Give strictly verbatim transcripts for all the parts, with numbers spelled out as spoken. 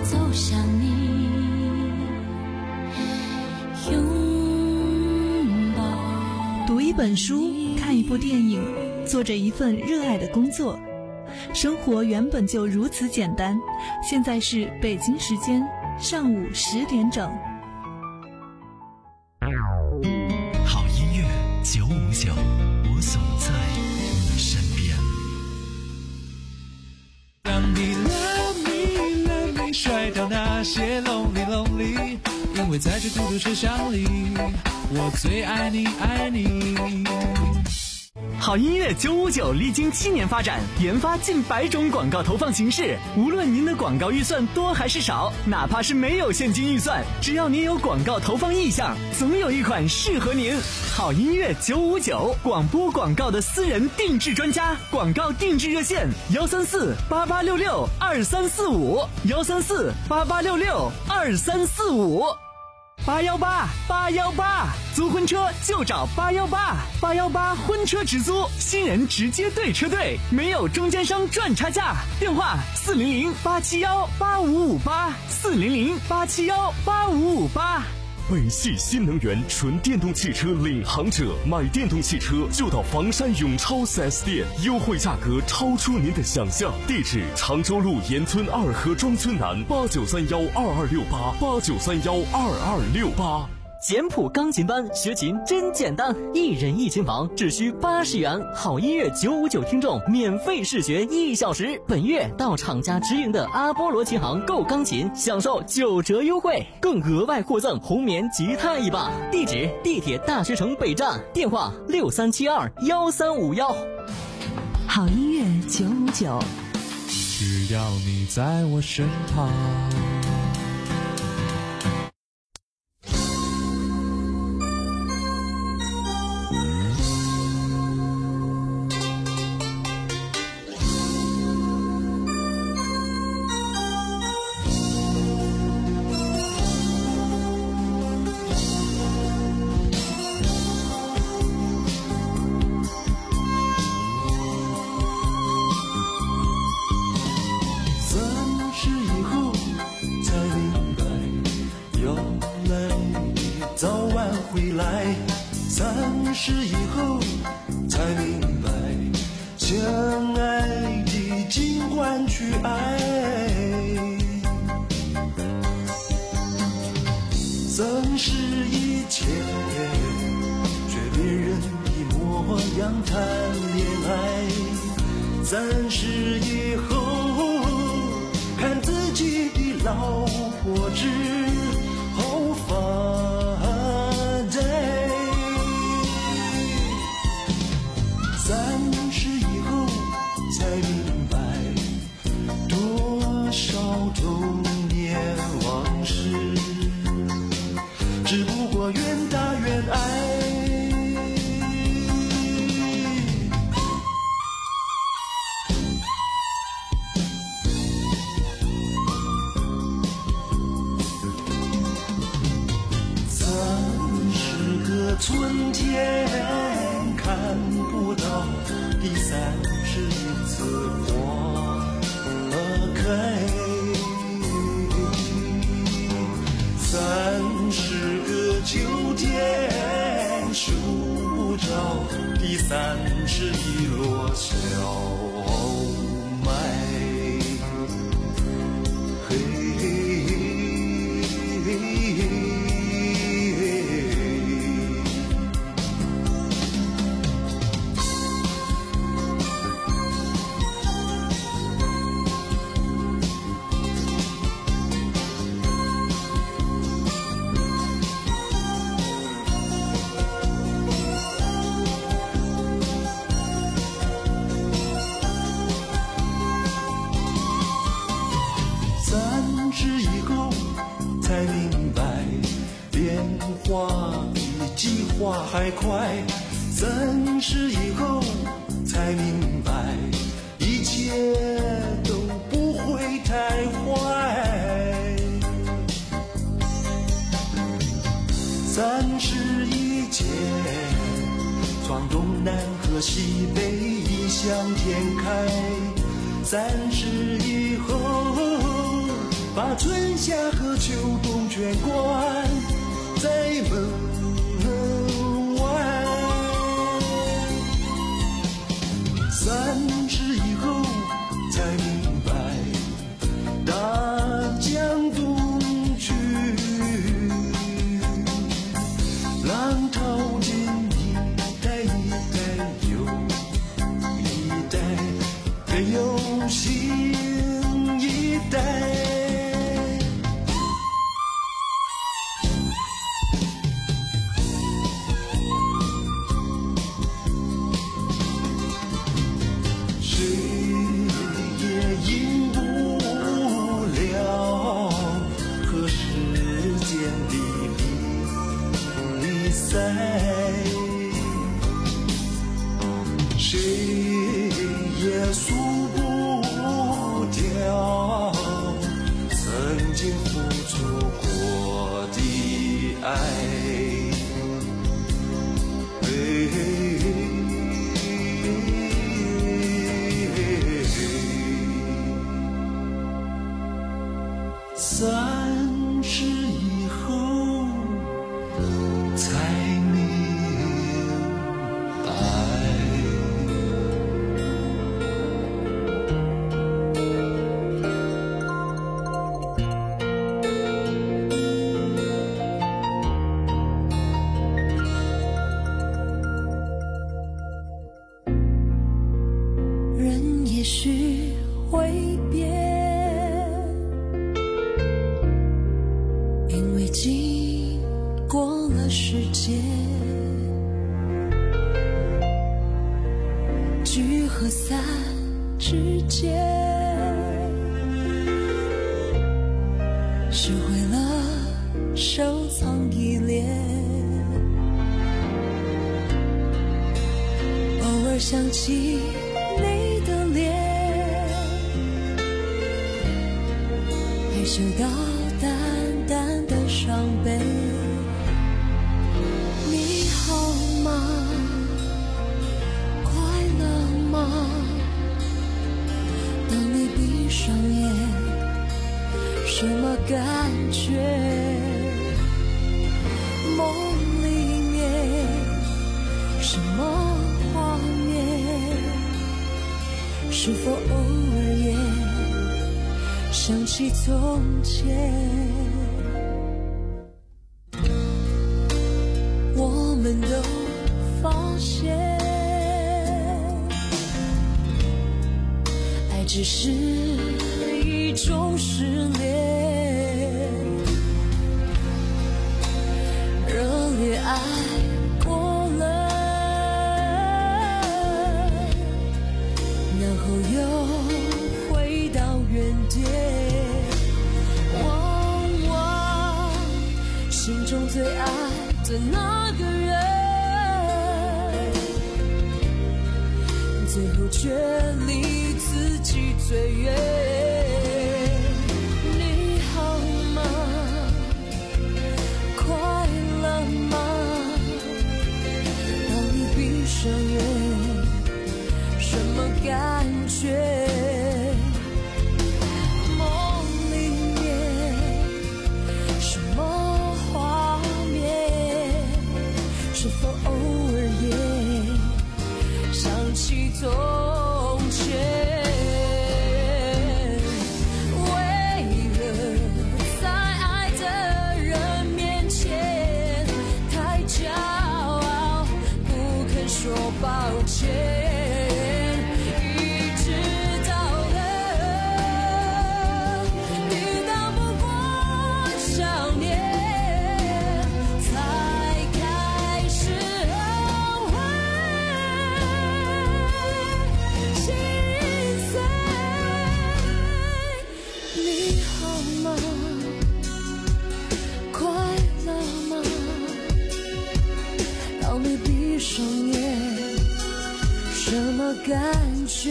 走向你，拥抱。 读一本书，看一部电影，做着一份热爱的工作，生活原本就如此简单。现在是北京时间上午十点整。 好音乐九五九，我总在你身边。 让你 love me love me 甩掉那些 lonely lonely， 因为在这孤独车厢里，我最爱你爱你。 好音乐九五九历经七年发展，研发近百种广告投放形式。无论您的广告预算多还是少，哪怕是没有现金预算，只要您有广告投放意向，总有一款适合您。好音乐九五九，广播广告的私人定制专家，广告定制热线：幺三四八八六六二三四五，幺三四八八六六二三四五。八幺八八幺八，租婚车就找八幺八，八幺八婚车直租，新人直接对车队，没有中间商赚差价。电话四零零八七幺八五五八，四零零八七幺八五五八。 北汽新能源纯电动汽车领航者，买电动汽车就到房山永超 四 S 店，优惠价格超出您的想象。地址：常州路沿村二河庄村南，八九三幺二二六八，八九三幺二二六八。 简谱钢琴班学琴真简单，一人一琴房只需八十元。好音乐九五九听众免费试学一小时。本月到厂家直营的阿波罗琴行购钢琴，享受九折优惠，更额外获赠红棉吉他一把。地址：地铁大学城北站，电话六三七二幺三五幺。 好音乐九五九， 只要你在我身旁。 回来，三十以后才明白，相爱的尽管去爱。三十以前学别人的模样谈恋爱，三十以后看自己的老婆之后发三十以后才明白，多少童年往事，只不过愿打愿爱。三十个春天看不到第三十一次花开，三十个秋天数不着第三十一落小麦。嘿三十以后才明白，变化比计划还快。三十以后才明白，一切都不会太坏。三十以前，闯东南和西北异想天开。三十以后， 把春夏和秋冬全关在门外。三十以后才明白，大江东去，浪淘尽一代一代又一代，更有新一代。谁也输不掉曾经付出过的爱。三十以后才明白。 人也许会变，因为经过了时间，聚和散之间，学会了收藏依恋，偶尔想起你的脸，还嗅到淡淡的伤悲。你好吗？快乐吗？当你闭上眼，什么感觉？梦里面什么画面？是否偶尔也想起从前？我们都发现，爱只是一种失恋，热烈爱过了，然后又回到原点。往往心中最爱的那个人，最后却离自己最远。你好吗？快乐吗？当你闭上眼，什么感觉？梦里面什么画面？是否偶尔也想起从前？抱歉，一直到了遇到不过想念，才开始后悔心碎。你好吗？快乐吗？当你闭上眼，什么感觉？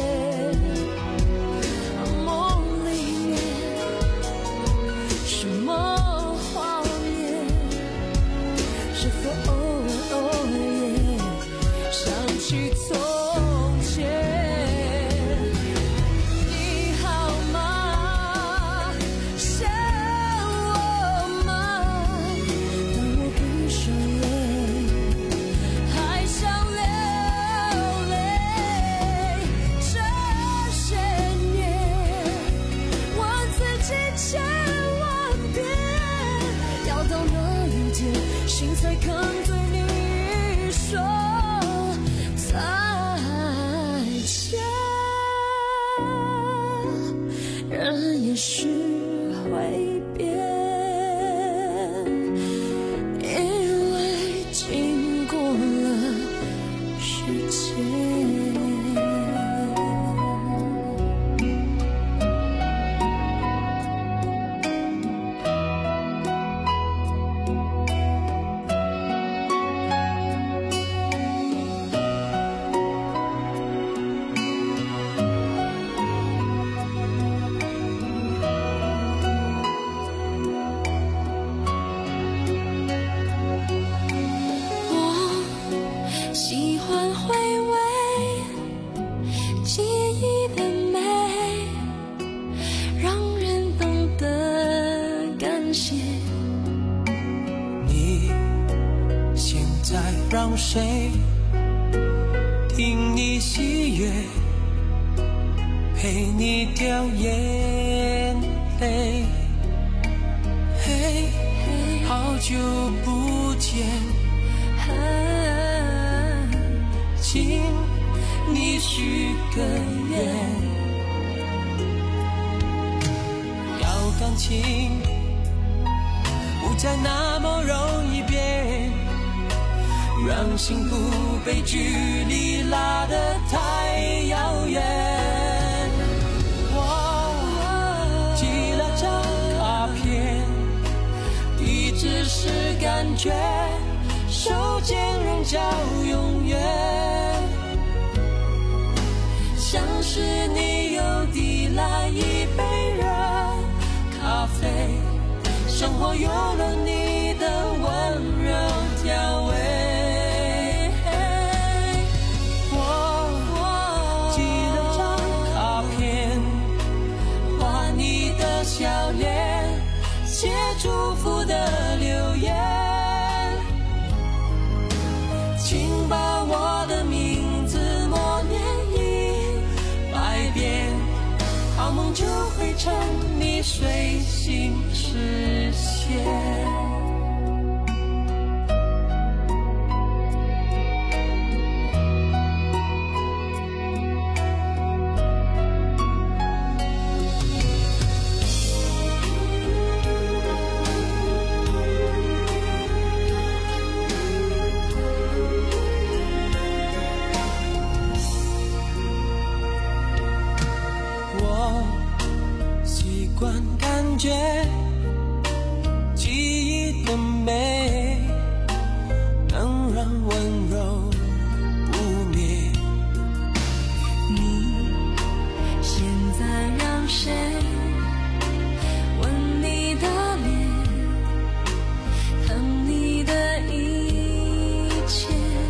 梦里面什么画面？是否偶尔偶尔也想起从前？你好吗？ 千万遍，要到那一天，心才肯对你说再见。人也是会变，因为经过了时间。喜欢回味记忆的美，让人懂得感谢。 你现在让谁听你喜悦，陪你掉眼泪？嘿，好久不见，请你许个愿，要感情不再那么容易变，让幸福被距离拉得太遥远。我寄了张卡片，地址是感觉，手间仍叫永远。像是你又递来一杯热咖啡，生活有了你的温柔调味。我寄了张卡片，画你的笑脸，写祝福的留言，请把我的名字默念好梦就会成你随心实现。感觉记忆的美，能让温柔不灭。 你现在让谁吻你的脸，疼你的一切？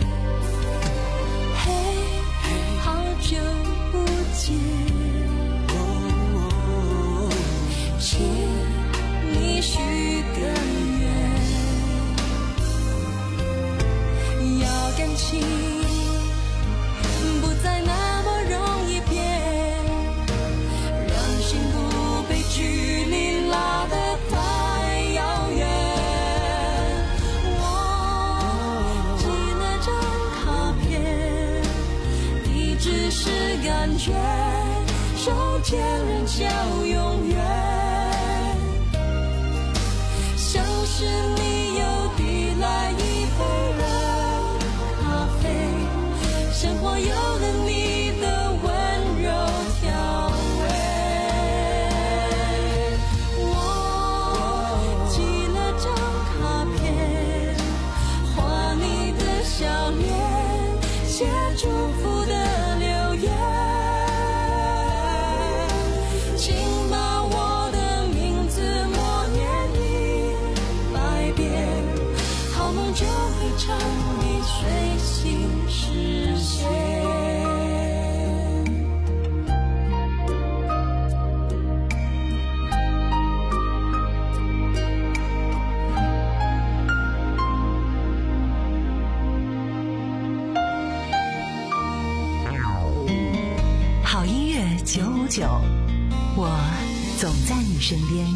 嘿，好久不见，请你许个愿，要感情不再那么容易变，让幸福被距离拉得太遥远。我寄了张卡片，地址是感觉，手间人叫永远。像是你又递来一杯热咖啡，生活有了你的温柔调味。我寄了张卡片，画你的笑脸，写祝福的留言，请把我的名字默念好梦就会成你随心实现。 好音乐九五九，我总在你身边。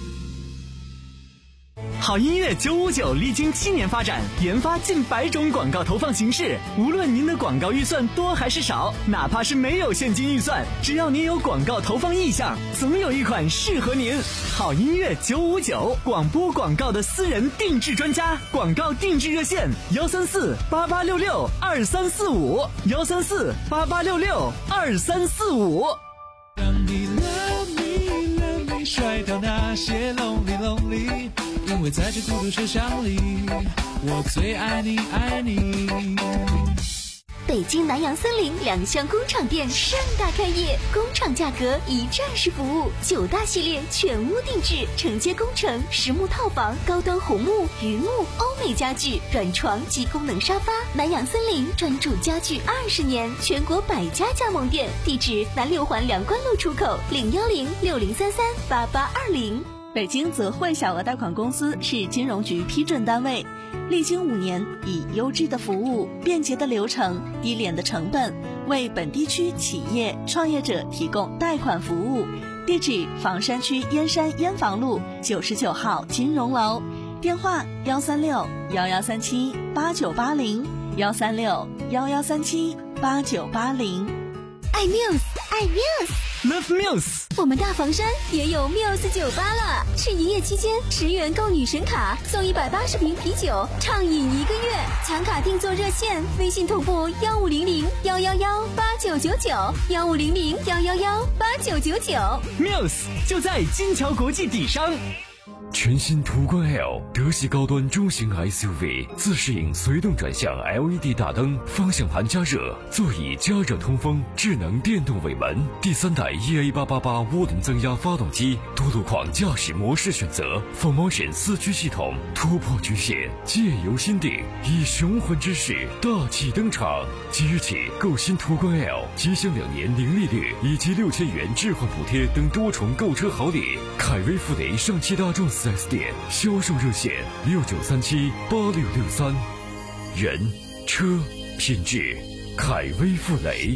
好音乐九五九历经七年发展，研发近百种广告投放形式。无论您的广告预算多还是少，哪怕是没有现金预算，只要您有广告投放意向，总有一款适合您。好音乐九五九，广播广告的私人定制专家，广告定制热线：幺三四八八六六二三四五，幺三四八八六六二三四五。 让你 love me love me 甩掉那些 lonely lonely， 因为在这孤独车厢里，我最爱你爱你。 北京南洋森林两厢工厂店盛大开业，工厂价格一站式服务，九大系列全屋定制，承接工程、实木套房、高端红木、榆木、欧美家具、软床及功能沙发。南洋森林专注家具二十年，全国百家加盟店，地址南六环梁关路出口，零幺零六零三三八八二零。 北京泽汇小额贷款公司是金融局批准单位，历经五年，以优质的服务、便捷的流程、低廉的成本，为本地区企业创业者提供贷款服务。地址：房山区燕山燕房路九十九号金融楼，电话：幺三六幺幺三七八九八零，幺三六幺幺三七八九八零。 爱 Muse， 爱 Muse。Love Muse， 我们大房山也有 Muse 酒吧了。是营业期间，十元购女神卡，送一百八十瓶啤酒，畅饮一个月。抢卡订座热线：微信同步幺五零零幺幺幺八九九九，幺五零零幺幺幺八九九九。 Muse 就在金桥国际底商。 全新途观 L 德系高端中型 S U V， 自适应随动转向 L E D 大灯，方向盘加热，座椅加热通风，智能电动尾门，第三代 E A 八八八涡轮增压发动机，多路况驾驶模式选择 ，Full Motion 四驱系统，突破局限，借由心定，以雄浑之势大气登场。即日起购新途观 L， 即享两年零利率以及六千元置换补贴等多重购车好礼。凯威富雷上汽大众四 S 店销售热线：六九三七八六六三。人、车、品质，凯威富雷。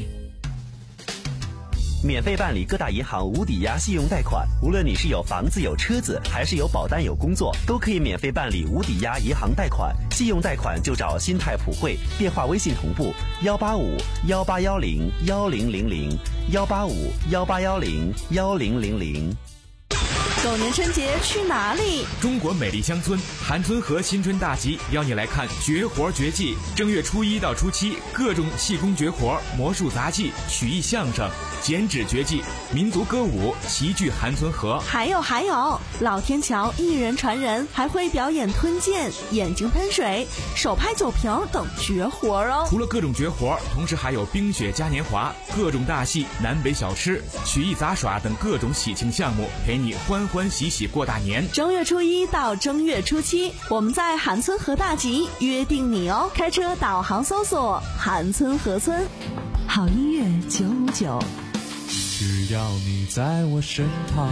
免费办理各大银行无抵押信用贷款，无论你是有房子有车子，还是有保单有工作，都可以免费办理无抵押银行贷款。信用贷款就找新泰普惠，电话微信同步幺八五幺八幺零幺零零零幺八五幺八幺零幺零零零。 狗年春节去哪里？ 中国美丽乡村韩村河新春大集邀你来看绝活绝技。正月初一到初七，各种气功绝活、魔术杂技、曲艺相声、剪纸绝技、民族歌舞齐聚韩村河。 还有还有，老天桥一人传人，还会表演吞剑、眼睛喷水、手拍酒瓶等绝活哦。 除了各种绝活，同时还有冰雪嘉年华、各种大戏、南北小吃、曲艺杂耍等各种喜庆项目，陪你欢欢喜喜过大年。 正月初一到正月初七，我们在韩村河大集约定你哦。开车导航搜索韩村河村。 好音乐九五九， 只要你在我身旁。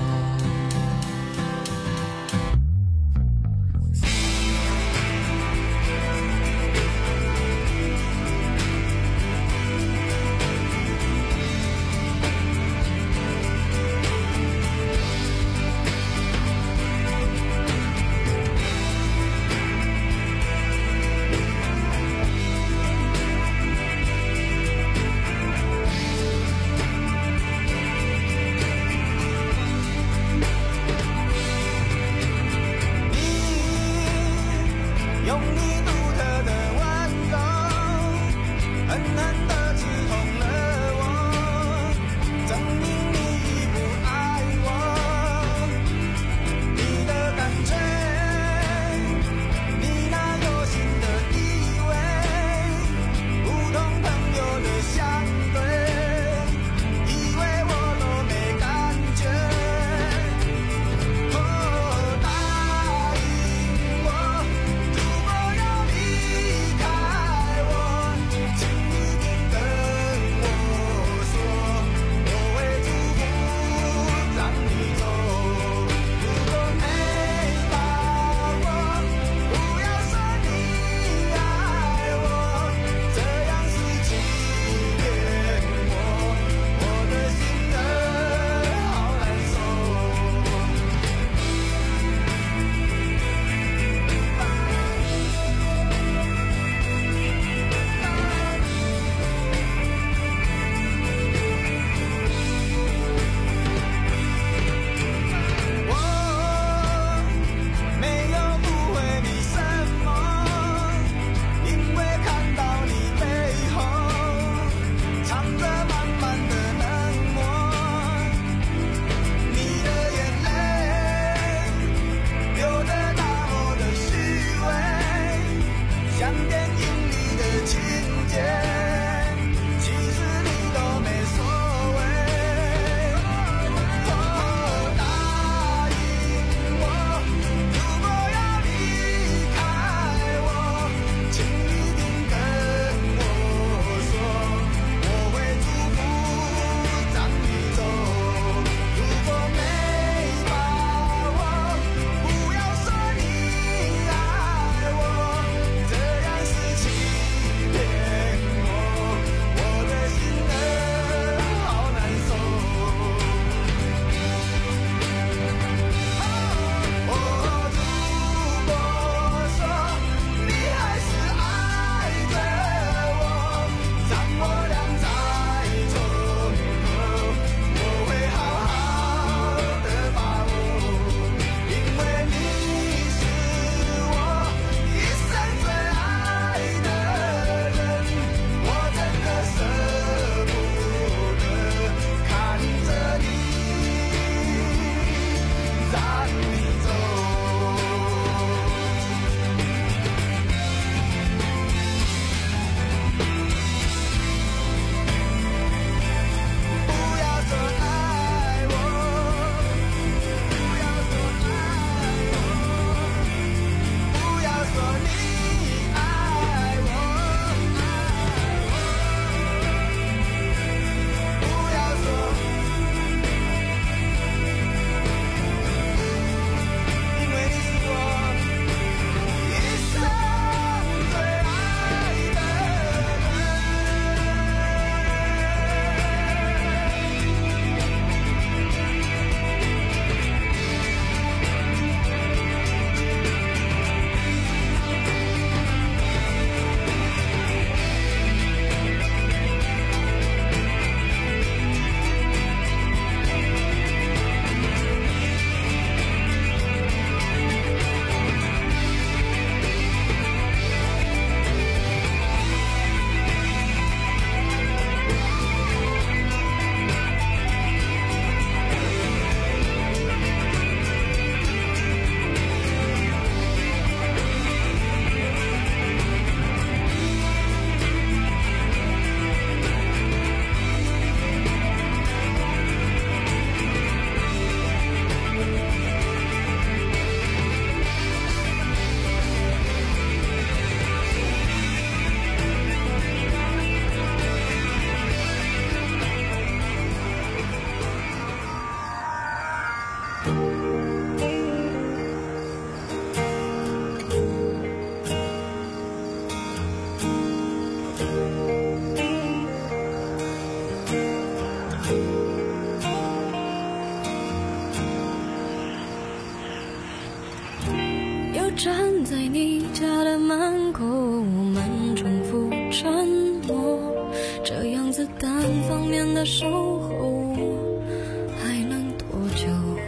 站在你家的门口，我们重复承诺，这样子单方面的守候还能多久？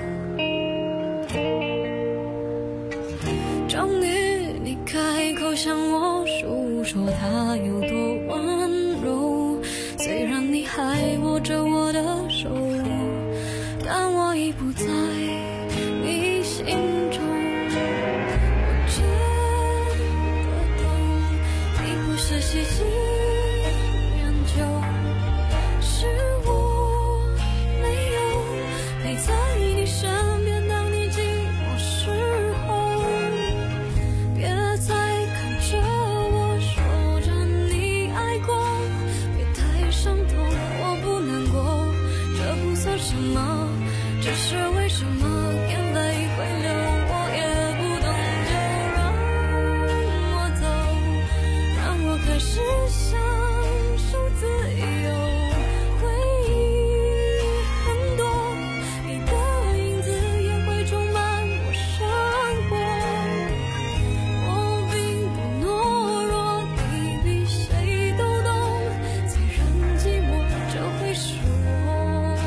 终于你开口向我诉说他有多温柔，虽然你还握着我的手，但我已不在你心中。我真的懂，你不是喜新厌旧，是我没有陪在你身边，当你寂寞时候，别再看着我说着你爱过，别太伤痛，我不难过，这不算什么，只是为什么眼泪会流，我也不懂，就让我走，让我开始享受自由。回忆很多，你的影子也会充满我生活。我并不懦弱，你比谁都懂，虽然寂寞这会是我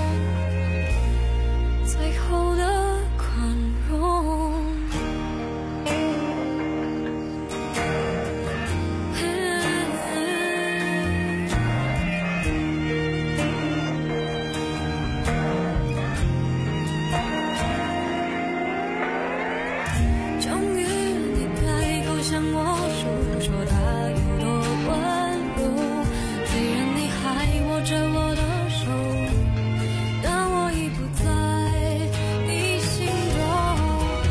最后的宽容。终于你开口向我诉说他有多温柔，虽然你还握着我的手，但我已不在你心中。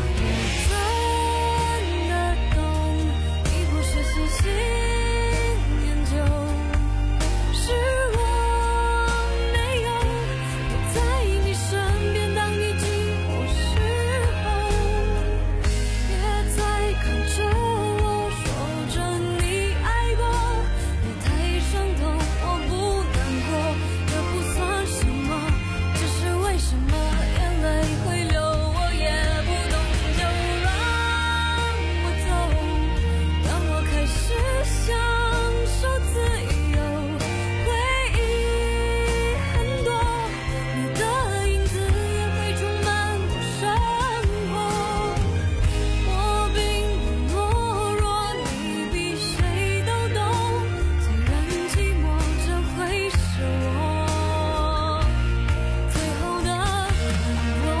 我真的懂，你不是喜新厌旧，是我没有陪在你身边，当你寂寞时候，别再看着我说着你爱过，别太伤痛，我不难过，这不算什么，只是为什么眼泪会流，我也不懂，就让我走，让我开始享受自由。回忆很多，你的影子也会充满我生活。我并不懦弱，你比谁都懂，虽然寂寞这会是我最后的宽容。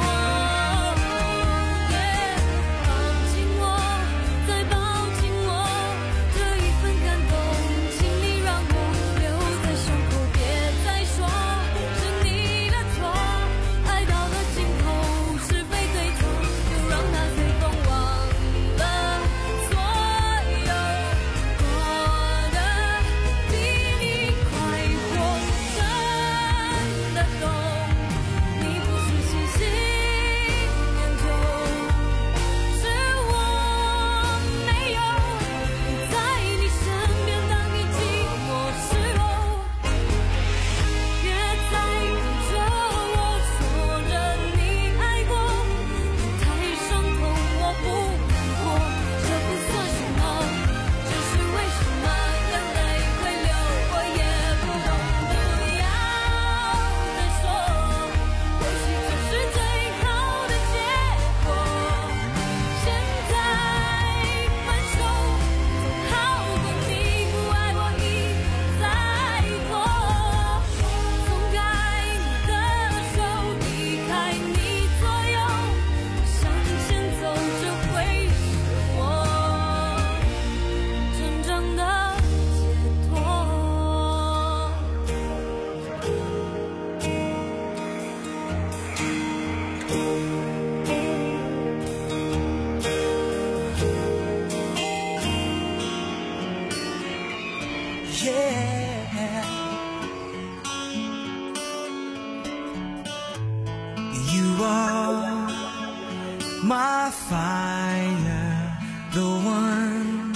抱紧我，再抱紧我，这一份感动，请你让我留在胸口，别再说是你的错，爱到了尽头，是非对错，就让它随风忘了所有，过得比你快活，真的懂，你不是喜新厌旧，是我没有陪在你身边，当你寂寞时候，别再看着我说着你爱过，别太伤痛，我不难过，这不算什么，只是为什么眼泪会流，我也不懂，不要再说，或许这是最好的结果，现在分手总好过你不爱我一再做，松开你的手，离开你左右，向前走，这会是我真正的解脱。 Yeah, you are my fire, the one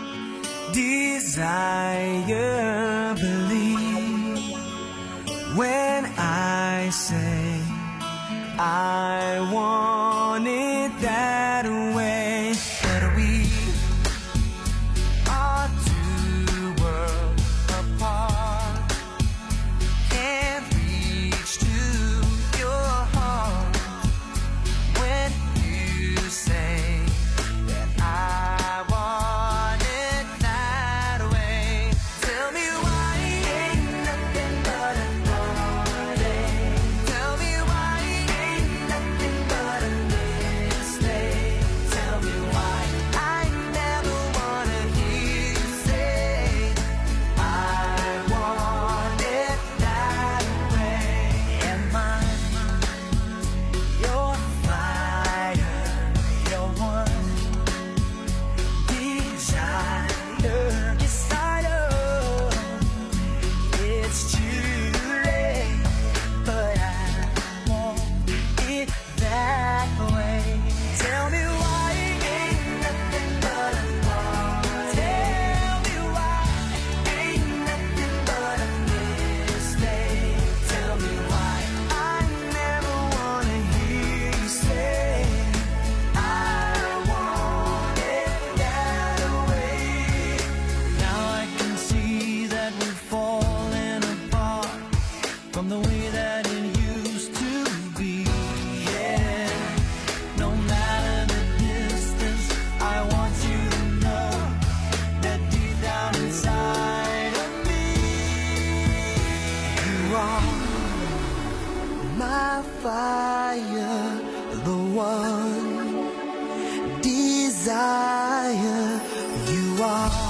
desire. Believe when I say I want it that way, but we desire you are.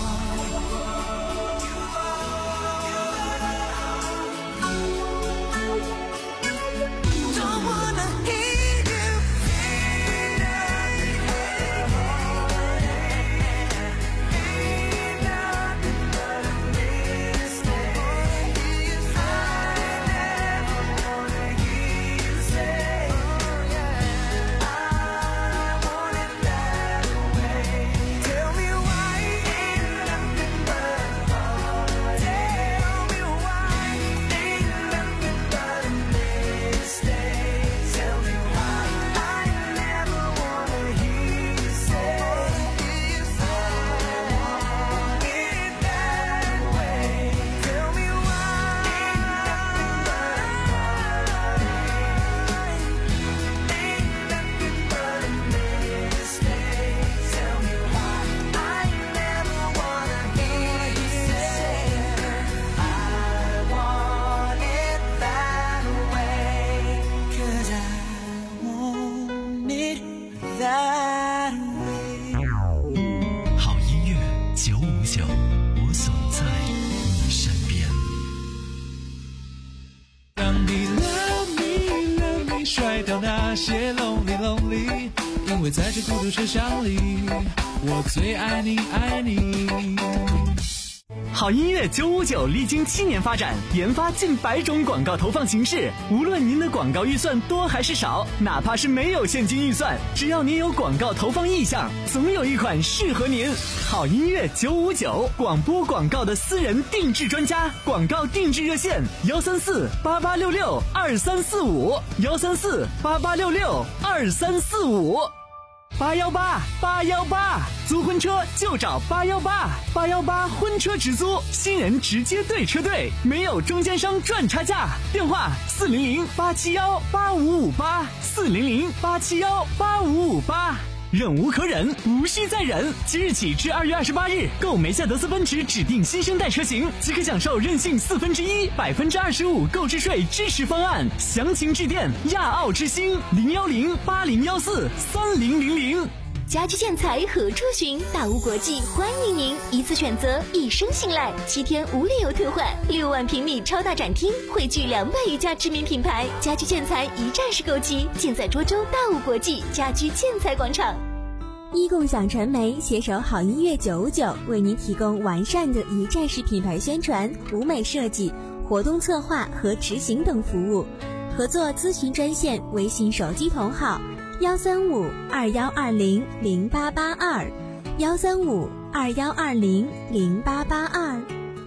因为在这孤独车厢里，我最爱你爱你。 好音乐九五九历经七年发展，研发近百种广告投放形式。无论您的广告预算多还是少，哪怕是没有现金预算，只要您有广告投放意向，总有一款适合您。好音乐九五九，广播广告的私人定制专家，广告定制热线：幺三四八八六六二三四五，幺三四八八六六二三四五。八幺八八幺八，租婚车就找八幺八，八幺八婚车直租，新人直接对车队，没有中间商赚差价。电话四零零八七幺八五五八，四零零八七幺八五五八。忍无可忍，无需再忍。即日起至二月二十八日，购梅赛德斯奔驰指定新生代车型，即可享受任性四分之一、百分之二十五购置税支持方案。详情致电亚奥之星零幺零八零幺四三零零零。 家居建材何处寻？大屋国际欢迎您，一次选择，一生信赖，七天无理由退换，六万平米超大展厅，汇聚两百余家知名品牌，家居建材一站式购齐，建在涿州大屋国际家居建材广场。 一共享传媒携手好音乐九五九，为您提供完善的一站式品牌宣传、舞美设计、活动策划和执行等服务。合作咨询专线：微信手机同号幺三五二幺二零零八八二，幺三五二幺二零零八八二。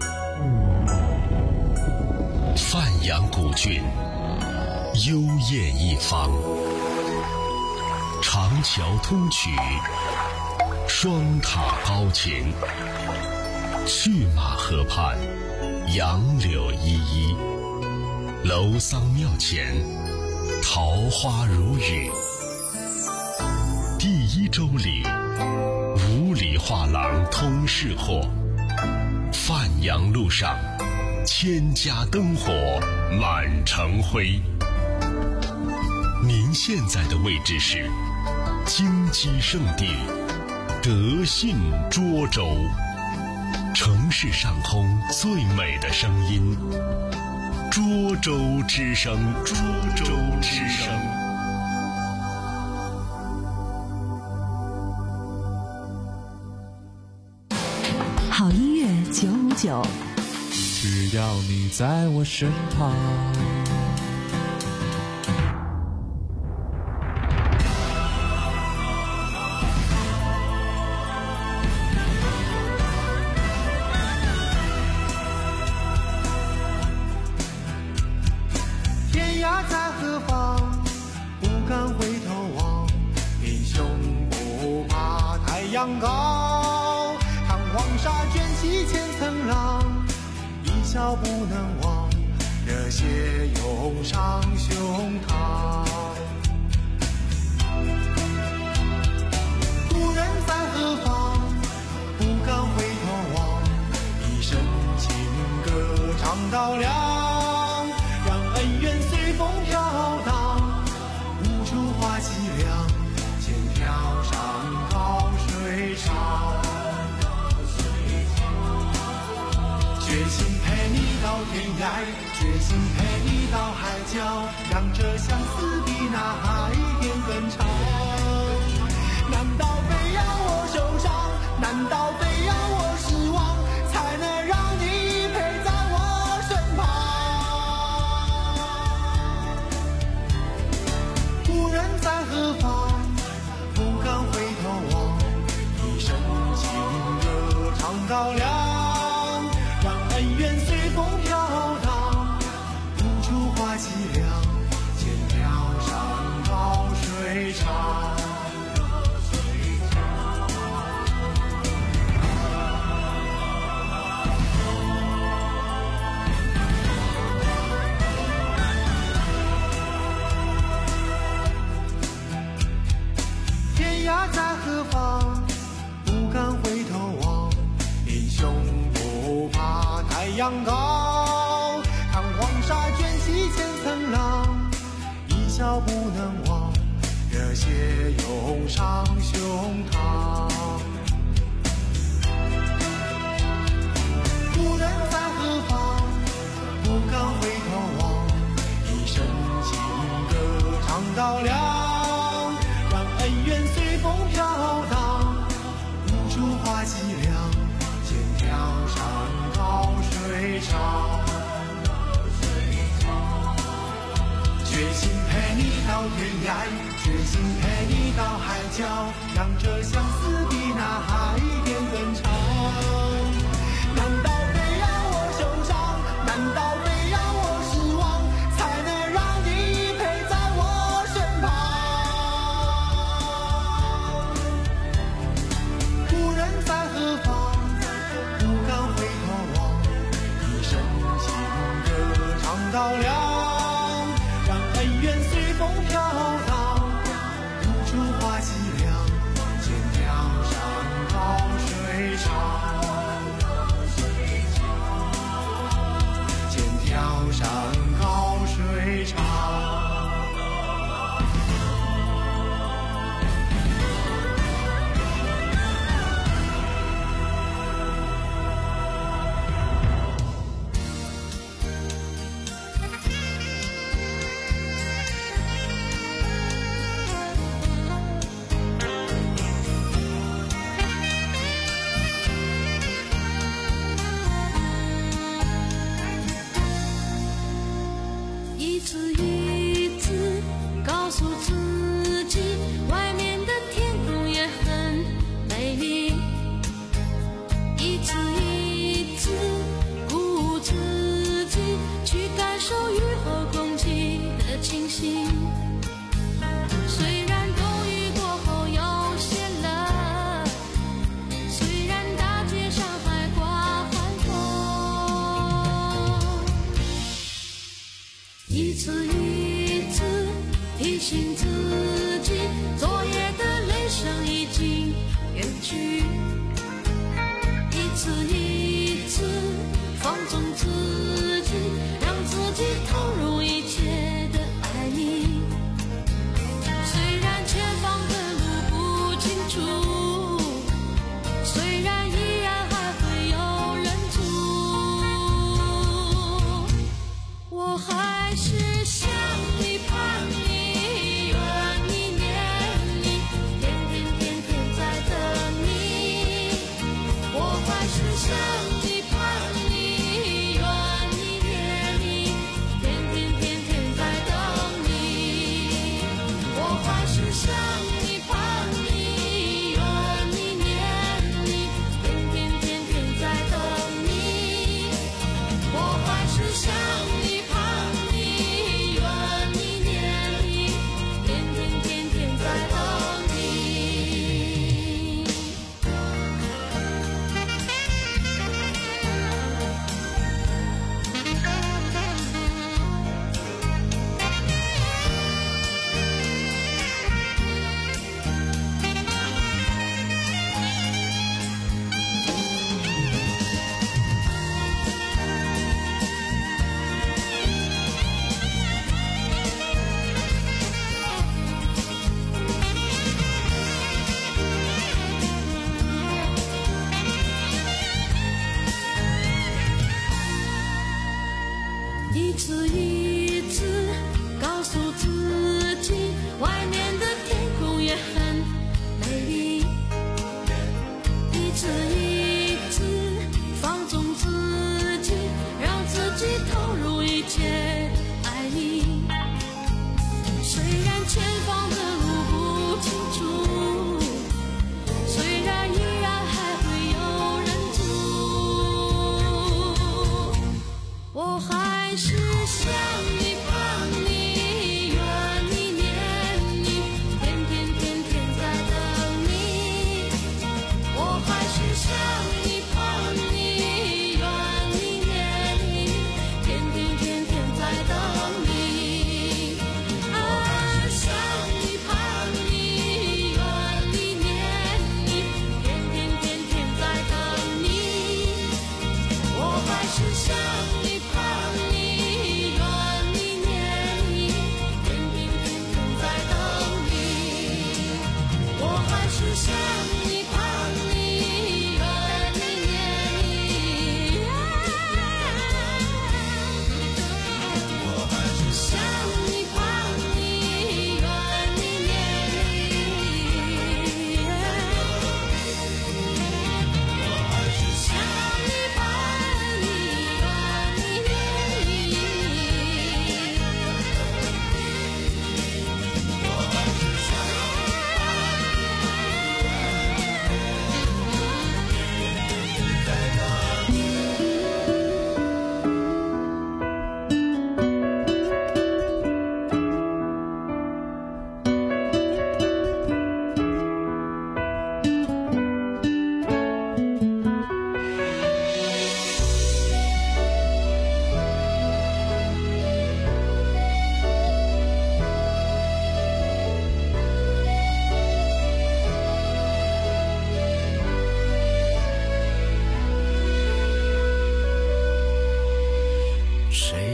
范阳古郡，幽艳一方。长桥通衢，双塔高擎，去马河畔，杨柳依依，楼桑庙前，桃花如雨。第一周里，五里画廊通市货，范阳路上，千家灯火满城辉。您现在的位置是金鸡圣地德信涿州，城市上空最美的声音，涿州之声，涿州之声。 好音乐九五九， 只要你在我身旁。 高，看黄沙卷起千层浪，一笑不能忘，热血涌上胸膛。故人在何方？不敢回头望，一生情歌唱到亮，让恩怨随风飘荡，无处话凄凉，千条上高水爱，决心陪你到海角，让这相思的那海变更长。难道非要我受伤？难道非要我失望，才能让你陪在我身旁？无人在何方，不敢回头望，一生情歌唱到亮，让恩怨随风飘荡，无处话凄凉，千条山高水长。天涯在何方，不敢回头望，英雄不怕太阳高，看黄沙卷起千层浪，一笑不能忘，热血涌上胸膛。故人在何方，不敢回头望，一生情歌唱到亮，让恩怨随风飘荡，无处话凄凉，千条山高水长。决心陪你到天涯，决心陪你到海角，让这相思的那海变更长。难道非要我受伤？难道非要我失望，才能让你陪在我身旁？无人在何方，不敢回头望，一生情歌唱到亮，让恩怨随风飘荡，无处话凄凉，千条山高水长。千条山高水长。 一次一次告诉自己，外面的天空也很美丽。一次一次鼓舞自己，去感受雨后空气的清新。虽然冬雨过后有些冷，虽然大街上还挂寒风，一次一次提醒自己，昨夜的雷声已经远去。一次一次放纵自己，让自己投入一切的爱你。虽然前方的路不清楚，虽然依然还会有人阻，我还是向你盼你永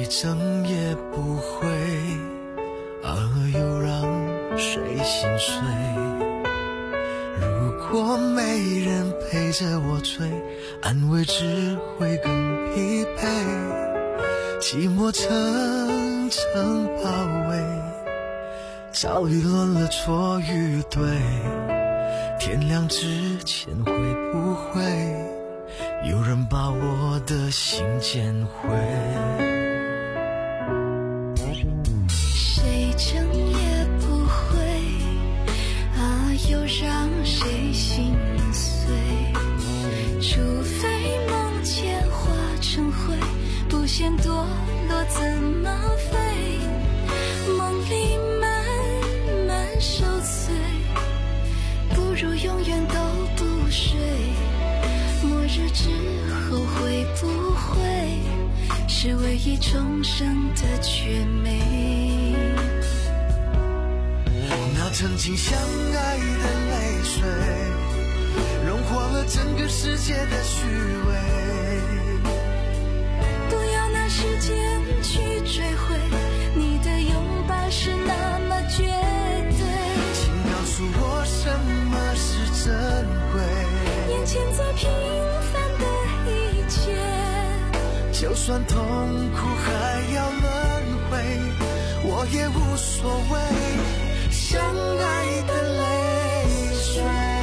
整也不回，而又让谁心碎？如果没人陪着我追，安慰只会更疲惫，寂寞层层包围，早已乱了错与对，天亮之前会不会有人把我的心捡回？ 谁整也不会啊，又让谁心碎？除非梦见化成灰，不嫌堕落怎么飞？梦里慢慢受罪，不如永远都不睡。末日之后会不会是唯一重生的绝美？ 那曾经相爱的泪水，融化了整个世界的虚伪。 不要拿时间去追回，你的拥抱是那么绝对。 请告诉我什么是珍贵？ 眼前最平凡的一切， 就算痛苦还要轮回，我也无所谓。相爱的泪水，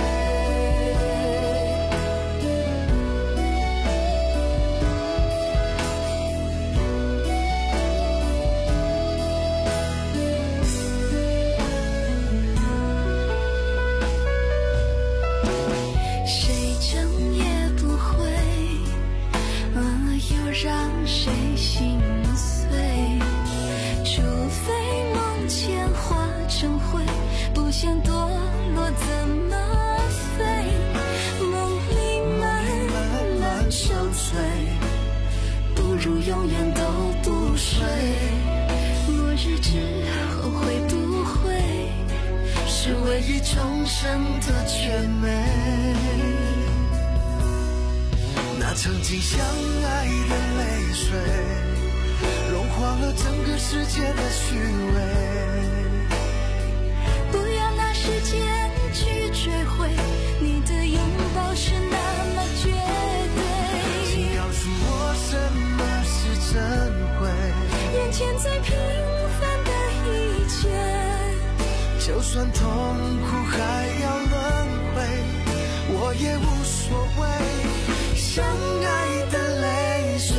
谁整也不会啊，又让谁心碎？除非梦见化成灰，不嫌堕落怎么飞？梦里慢慢受罪，不如永远都不睡。末日之后会不会是唯一重生的绝美？ 那曾经相爱的泪水，融化了整个世界的虚伪。 不要拿时间去追回，你的拥抱是那么绝对。 请告诉我什么是珍贵？ 眼前最平凡的一切， 就算痛苦还要轮回，我也无所谓。相爱的泪水，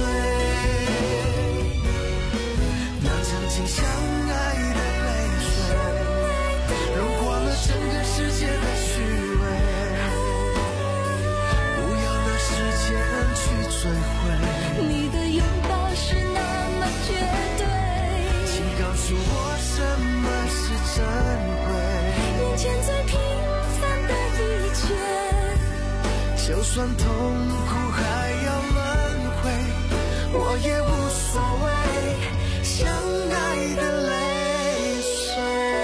那曾经相爱的泪水，融化了整个世界的虚伪。不要拿时间去追回， 你的拥抱是那么绝对。 请告诉我什么是珍贵？ 眼前最平凡的一切， 就算痛苦还要轮回，我也无所谓。相爱的泪水。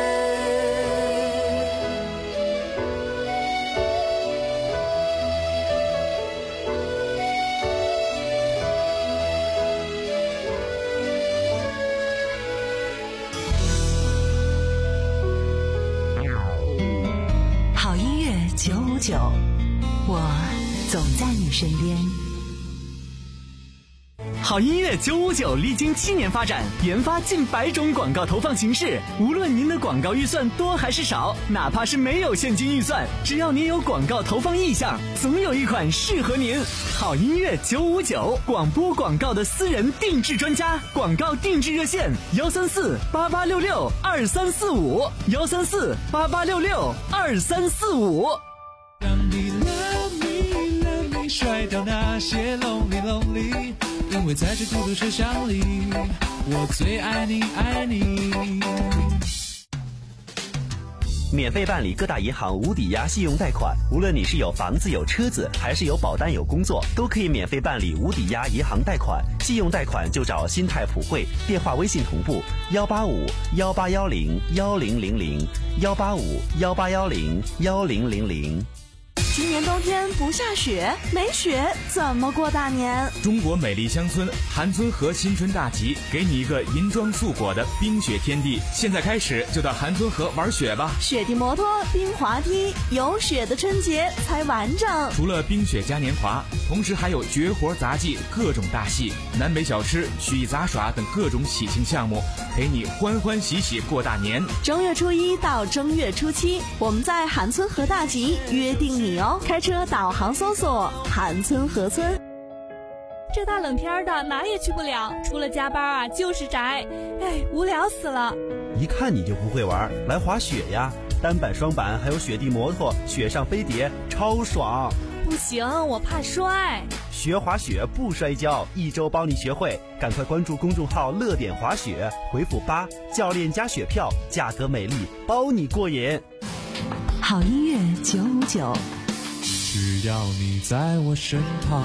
好音乐九五九，我总在你身边。 好音乐九五九历经七年发展，研发近百种广告投放形式。无论您的广告预算多还是少，哪怕是没有现金预算，只要您有广告投放意向，总有一款适合您。好音乐九五九，广播广告的私人定制专家，广告定制热线：幺三四八八六六二三四五，幺三四八八六六二三四五。 让你 love me love me 甩掉那些 lonely lonely， 因为在这孤独车厢里，我最爱你爱你。 免费办理各大银行无抵押信用贷款，无论你是有房子有车子，还是有保单有工作，都可以免费办理无抵押银行贷款。信用贷款就找新泰普惠，电话微信同步幺八五幺八幺零幺零零零幺八五幺八幺零幺零零零。 今年冬天不下雪，没雪怎么过大年？ 中国美丽乡村韩村河新春大集，给你一个银装素裹的冰雪天地。现在开始就到韩村河玩雪吧！ 雪地摩托、冰滑梯，有雪的春节才完整。 除了冰雪嘉年华，同时还有绝活杂技、各种大戏、南北小吃、曲艺杂耍等各种喜庆项目，陪你欢欢喜喜过大年。 正月初一到正月初七，我们在韩村河大集约定你哦！开车导航搜索韩村河村。 这大冷天的哪也去不了，除了加班啊就是宅，哎，无聊死了。 一看你就不会玩，来滑雪呀！单板、双板还有雪地摩托、雪上飞碟，超爽！ 不行，我怕摔。 学滑雪不摔跤，一周帮你学会，赶快关注公众号乐点滑雪，回复八教练加雪票，价格美丽，包你过瘾。 好音乐九五九， 只要你在我身旁。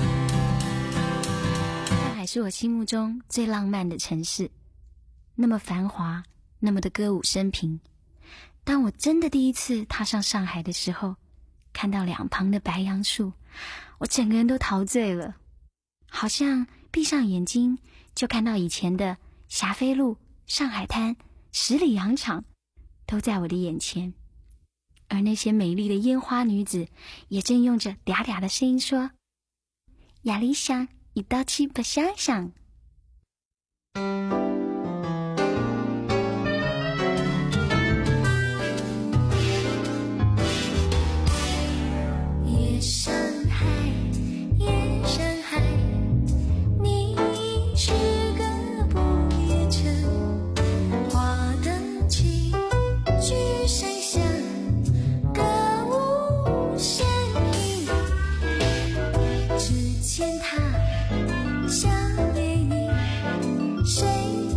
上海是我心目中最浪漫的城市，那么繁华，那么的歌舞升平。当我真的第一次踏上上海的时候，看到两旁的白杨树，我整个人都陶醉了，好像闭上眼睛就看到以前的霞飞路、上海滩、十里洋场都在我的眼前，而那些美丽的烟花女子也正用着嗲嗲的声音说：亚理想一道气不想想。 夜上海，夜上海，你是个不夜城，花灯起，菊声响，歌舞升平。只见他像涟漪，谁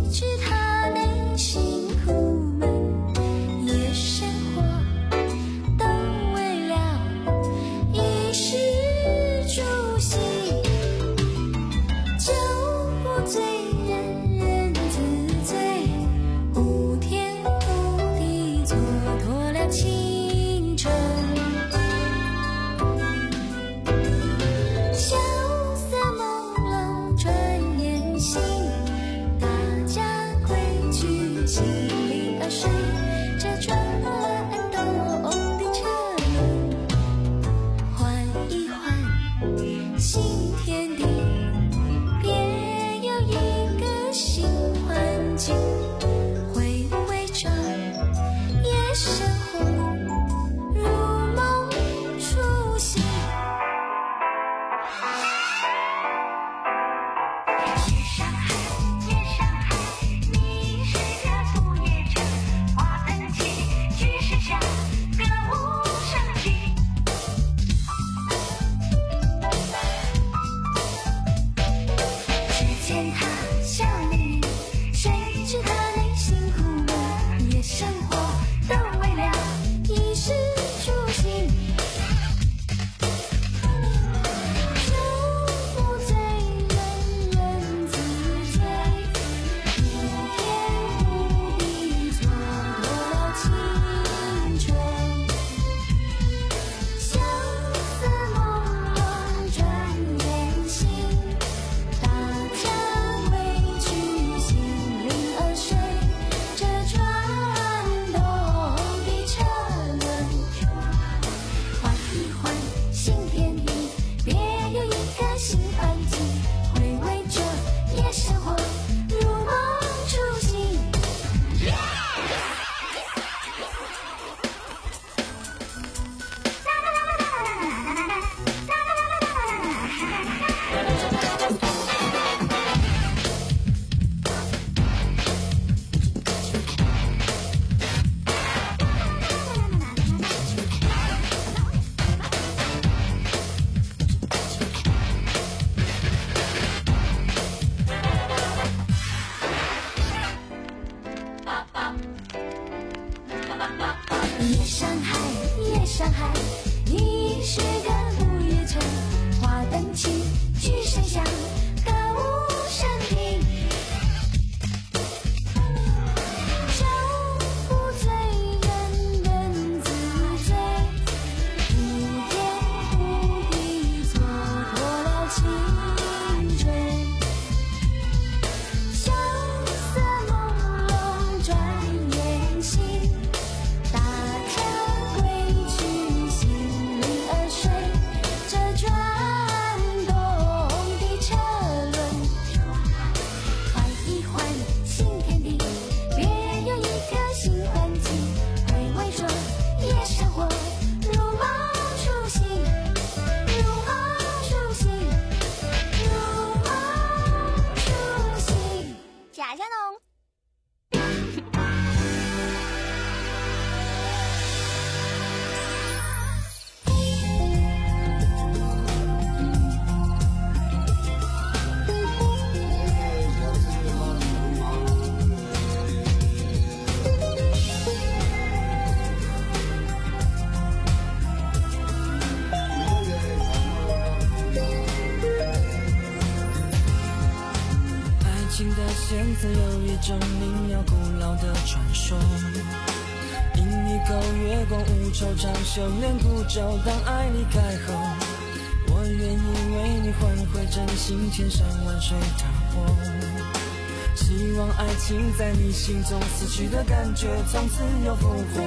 现曾有一种民谣古老的传说，饮一口月光无惆怅，修炼孤舟，当爱离开后，我愿意为你换回真心，千山万水踏破。希望爱情在你心中死去的感觉，从此又复活。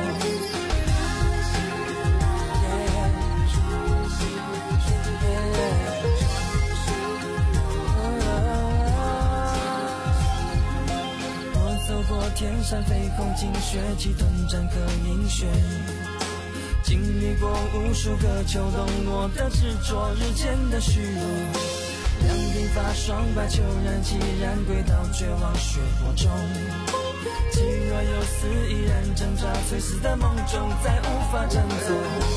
天山飞空，尽血气吞战可饮血，经历过无数个秋冬，我的执着，日渐的虚无。两鬓发霜白，秋然既然归到绝望漩涡中。既若有死，依然挣扎，垂死的梦中，再无法振作。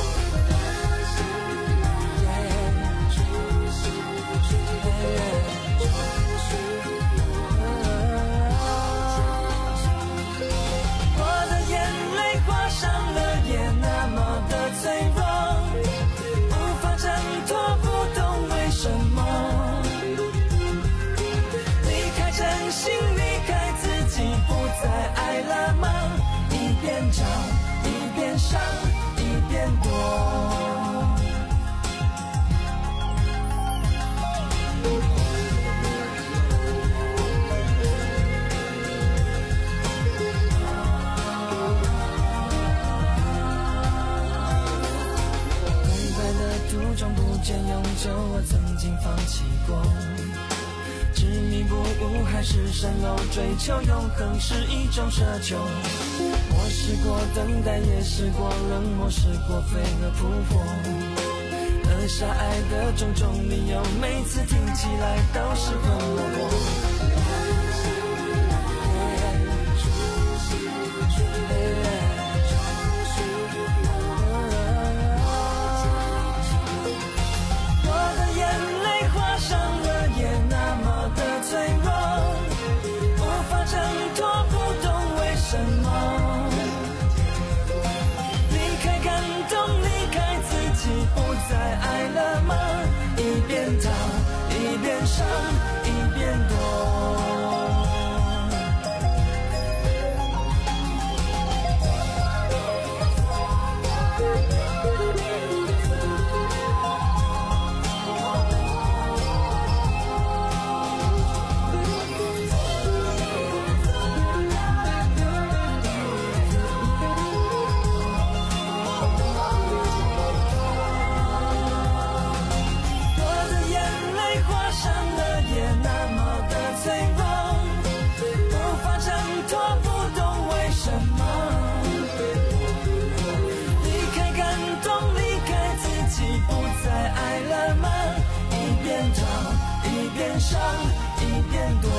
一边伤一边躲，黑白的途中不见永久，我曾经放弃过，执迷不悟还是蜃楼，追求永恒是一种奢求。我试过等待，也试过冷漠，试过飞蛾扑火，扼杀爱的种种理由，每次听起来都是很落魄。我的眼泪画上了也那么的脆弱，无法挣脱，不懂为什么。再爱了吗？一边逃，一边伤，一边躲。伤一边躲，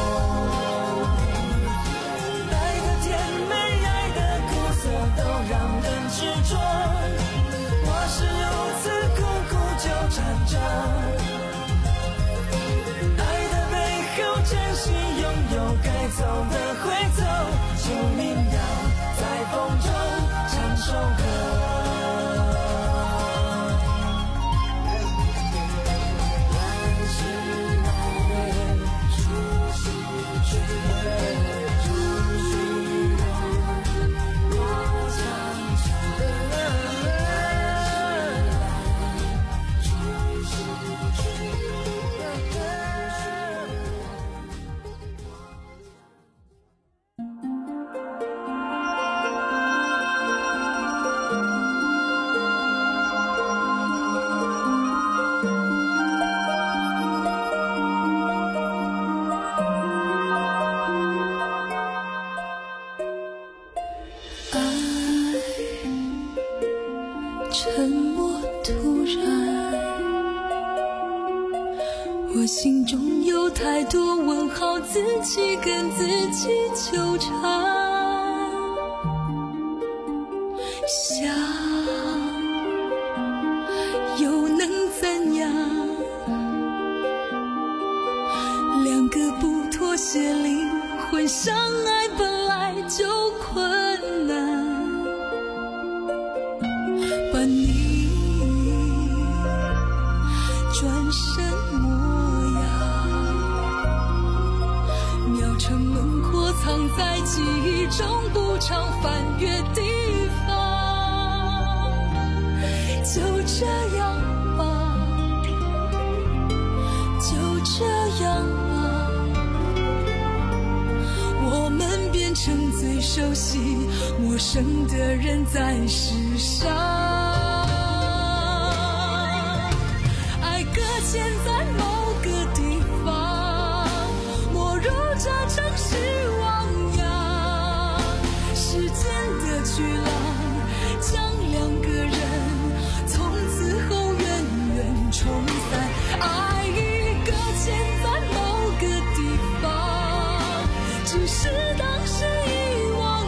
爱的甜美，爱的苦涩，都让人执着。我是如此苦苦纠缠着，爱的背后珍惜拥有，该走的会走，救命要在风中唱首歌。 沉默突然，我心中有太多问号，自己跟自己纠缠。想又能怎样？两个不妥协，灵魂相爱本来就困难。把你转身模样，描成梦中不常翻越地方，就这样吧，就这样吧，我们变成最熟悉陌生的人在世上，爱搁浅在某个地方，没入这城市汪洋，时间的巨浪将两个人从此后远远冲散，爱已搁浅在某个地方，只是当时已惘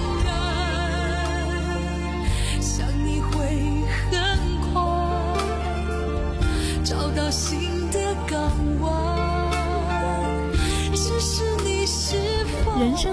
然，想你会很快找到新的港湾，只是你是否人生